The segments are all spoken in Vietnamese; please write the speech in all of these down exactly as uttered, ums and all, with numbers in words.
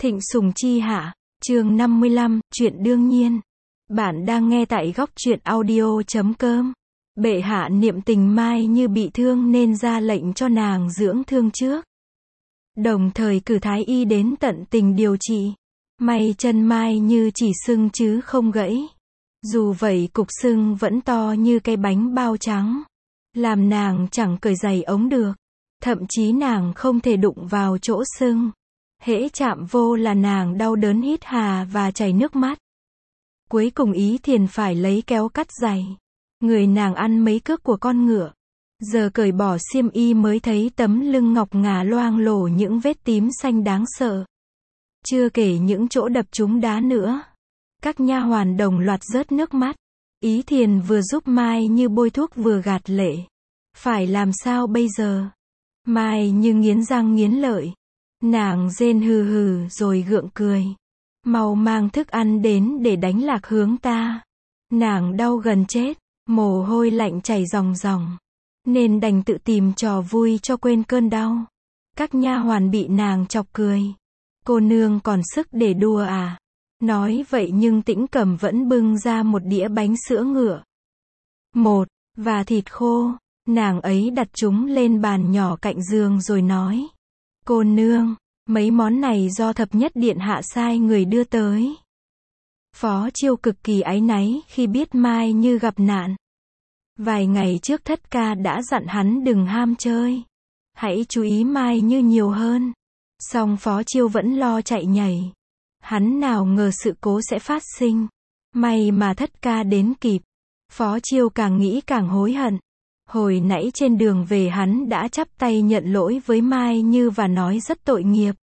Thịnh Sùng Chi Hạ, chương năm mươi lăm, chuyện đương nhiên. Bạn đang nghe tại góc truyện audio chấm com. Bệ hạ niệm tình Mai Như bị thương nên ra lệnh cho nàng dưỡng thương trước. Đồng thời cử thái y đến tận tình điều trị. May chân Mai Như chỉ sưng chứ không gãy. Dù vậy cục sưng vẫn to như cái bánh bao trắng. Làm nàng chẳng cởi giày ống được. Thậm chí nàng không thể đụng vào chỗ sưng. Hễ chạm vô là nàng đau đớn hít hà và chảy nước mắt. Cuối cùng Ý Thiền phải lấy kéo cắt giày. Người nàng ăn mấy cước của con ngựa. Giờ cởi bỏ xiêm y mới thấy tấm lưng ngọc ngà loang lổ những vết tím xanh đáng sợ. Chưa kể những chỗ đập trúng đá nữa. Các nha hoàn đồng loạt rớt nước mắt. Ý Thiền vừa giúp Mai Như bôi thuốc vừa gạt lệ. Phải làm sao bây giờ? Mai Như nghiến răng nghiến lợi. Nàng rên hừ hừ rồi gượng cười. Mau mang thức ăn đến để đánh lạc hướng ta. Nàng đau gần chết, mồ hôi lạnh chảy ròng ròng. Nên đành tự tìm trò vui cho quên cơn đau. Các nha hoàn bị nàng chọc cười. Cô nương còn sức để đùa à? Nói vậy nhưng Tĩnh Cẩm vẫn bưng ra một đĩa bánh sữa ngựa. Một, và thịt khô. Nàng ấy đặt chúng lên bàn nhỏ cạnh giường rồi nói. Cô nương, mấy món này do thập nhất điện hạ sai người đưa tới. Phó Chiêu cực kỳ áy náy khi biết Mai Như gặp nạn. Vài ngày trước thất ca đã dặn hắn đừng ham chơi. Hãy chú ý Mai Như nhiều hơn. Song Phó Chiêu vẫn lo chạy nhảy. Hắn nào ngờ sự cố sẽ phát sinh. May mà thất ca đến kịp. Phó Chiêu càng nghĩ càng hối hận. Hồi nãy trên đường về hắn đã chắp tay nhận lỗi với Mai Như và nói rất tội nghiệp.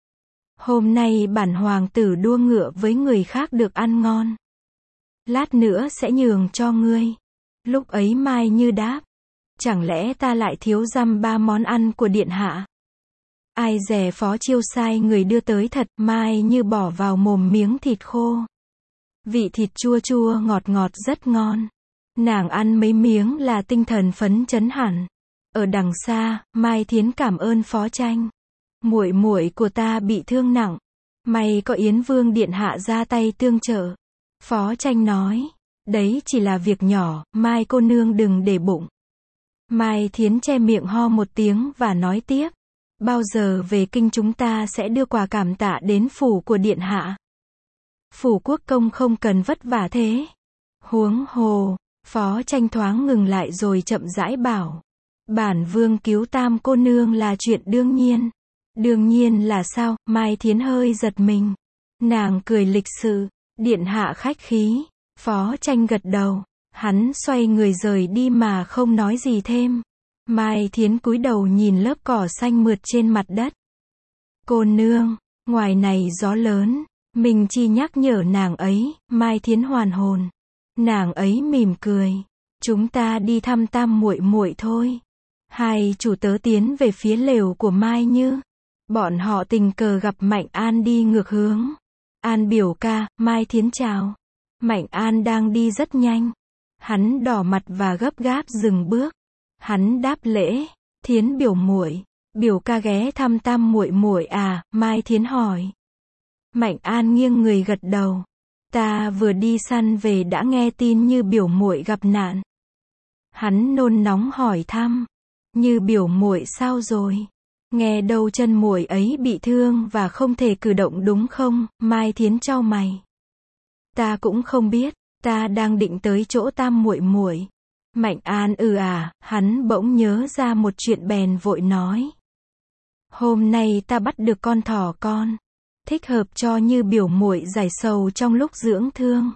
Hôm nay bản hoàng tử đua ngựa với người khác được ăn ngon. Lát nữa sẽ nhường cho ngươi. Lúc ấy Mai Như đáp. Chẳng lẽ ta lại thiếu dăm ba món ăn của điện hạ? Ai dè Phó Chiêu sai người đưa tới thật. Mai Như bỏ vào mồm miếng thịt khô. Vị thịt chua chua ngọt ngọt rất ngon. Nàng ăn mấy miếng là tinh thần phấn chấn hẳn. Ở đằng xa, Mai Thiến cảm ơn Phó Tranh. Muội muội của ta bị thương nặng. May có Yến Vương điện hạ ra tay tương trợ. Phó Tranh nói. Đấy chỉ là việc nhỏ, Mai cô nương đừng để bụng. Mai Thiến che miệng ho một tiếng và nói tiếp. Bao giờ về kinh chúng ta sẽ đưa quà cảm tạ đến phủ của điện hạ. Phủ quốc công không cần vất vả thế. Huống hồ. Phó Tranh thoáng ngừng lại rồi chậm rãi bảo. Bản vương cứu tam cô nương là chuyện đương nhiên. Đương nhiên là sao? Mai Thiến hơi giật mình. Nàng cười lịch sự. Điện hạ khách khí. Phó Tranh gật đầu. Hắn xoay người rời đi mà không nói gì thêm. Mai Thiến cúi đầu nhìn lớp cỏ xanh mượt trên mặt đất. Cô nương, ngoài này gió lớn. Mình chi nhắc nhở nàng ấy. Mai Thiến hoàn hồn. Nàng ấy mỉm cười. Chúng ta đi thăm tam muội muội thôi. Hai chủ tớ tiến về phía lều của Mai Như. Bọn họ tình cờ gặp Mạnh An đi ngược hướng. An biểu ca, Mai Thiến chào. Mạnh An đang đi rất nhanh. Hắn đỏ mặt và gấp gáp dừng bước. Hắn đáp lễ. Thiến biểu muội, biểu ca ghé thăm tam muội muội à? Mai Thiến hỏi. Mạnh An nghiêng người gật đầu. Ta vừa đi săn về đã nghe tin Như biểu muội gặp nạn. Hắn nôn nóng hỏi thăm. Như biểu muội sao rồi? Nghe đâu chân muội ấy bị thương và không thể cử động đúng không? Mai Thiến chau mày. Ta cũng không biết, ta đang định tới chỗ tam muội muội. Mạnh An ừ à, hắn bỗng nhớ ra một chuyện bèn vội nói. Hôm nay ta bắt được con thỏ con. Thích hợp cho Như biểu muội giải sầu trong lúc dưỡng thương.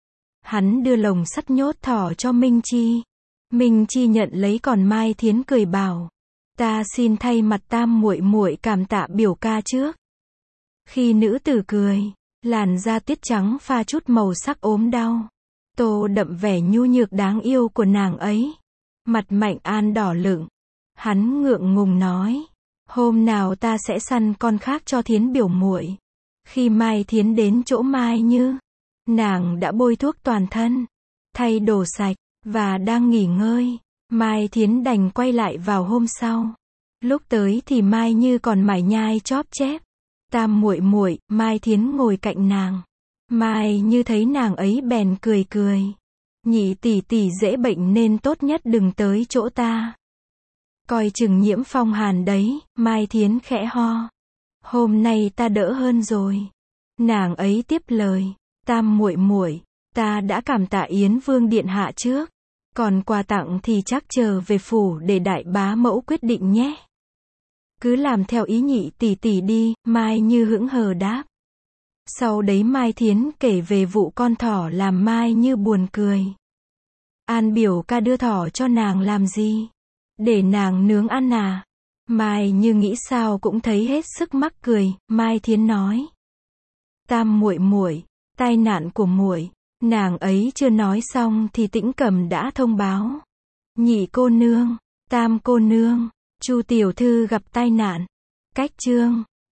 Hắn đưa lồng sắt nhốt thỏ cho Minh Chi. Minh Chi nhận lấy còn Mai Thiến cười bảo. Ta xin thay mặt tam muội muội cảm tạ biểu ca trước. Khi nữ tử cười, làn da tuyết trắng pha chút màu sắc ốm đau. Tô đậm vẻ nhu nhược đáng yêu của nàng ấy. Mặt Mạnh An đỏ lựng. Hắn ngượng ngùng nói. Hôm nào ta sẽ săn con khác cho Thiến biểu muội. Khi Mai Thiến đến chỗ Mai Như, nàng đã bôi thuốc toàn thân, thay đồ sạch, và đang nghỉ ngơi. Mai Thiến đành quay lại vào hôm sau. Lúc tới thì Mai Như còn mải nhai chóp chép. Tam muội muội, Mai Thiến ngồi cạnh nàng. Mai Như thấy nàng ấy bèn cười cười. Nhị tỷ tỷ dễ bệnh nên tốt nhất đừng tới chỗ ta. Coi chừng nhiễm phong hàn đấy, Mai Thiến khẽ ho. Hôm nay ta đỡ hơn rồi. Nàng ấy tiếp lời. Tam muội muội, ta đã cảm tạ Yến Vương điện hạ trước. Còn quà tặng thì chắc chờ về phủ để đại bá mẫu quyết định nhé. Cứ làm theo ý nhị tỷ tỷ đi, Mai Như hững hờ đáp. Sau đấy Mai Thiến kể về vụ con thỏ làm Mai Như buồn cười. An biểu ca đưa thỏ cho nàng làm gì? Để nàng nướng ăn à? Mai Như nghĩ sao cũng thấy hết sức mắc cười. Mai Thiến nói. Tam muội muội, tai nạn của muội. Nàng ấy chưa nói xong thì Tĩnh Cầm đã thông báo. Nhị cô nương, Tam cô nương, Chu tiểu thư gặp tai nạn. Cách chương